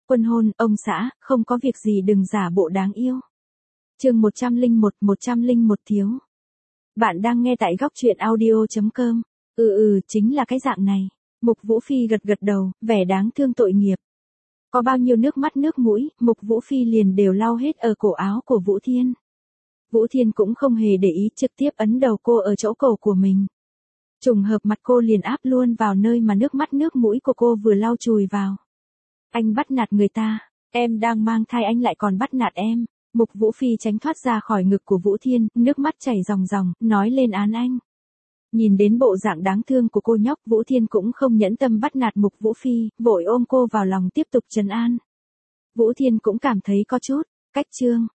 Quân hôn, ông xã, không có việc gì đừng giả bộ đáng yêu. Chương 101 thiếu. Bạn đang nghe tại góc truyện audio.com. Chính là cái dạng này. Mục Vũ Phi gật gật đầu, vẻ đáng thương tội nghiệp. Có bao nhiêu nước mắt nước mũi, Mục Vũ Phi liền đều lau hết ở cổ áo của Vũ Thiên. Vũ Thiên cũng không hề để ý, trực tiếp ấn đầu cô ở chỗ cổ của mình. Trùng hợp mặt cô liền áp luôn vào nơi mà nước mắt nước mũi của cô vừa lau chùi vào. Anh bắt nạt người ta, em đang mang thai anh lại còn bắt nạt em. Mục Vũ Phi tránh thoát ra khỏi ngực của Vũ Thiên, nước mắt chảy ròng ròng, nói lên án anh. Nhìn đến bộ dạng đáng thương của cô nhóc, Vũ Thiên cũng không nhẫn tâm bắt nạt Mục Vũ Phi, vội ôm cô vào lòng tiếp tục trấn an. Vũ Thiên cũng cảm thấy có chút cách chương.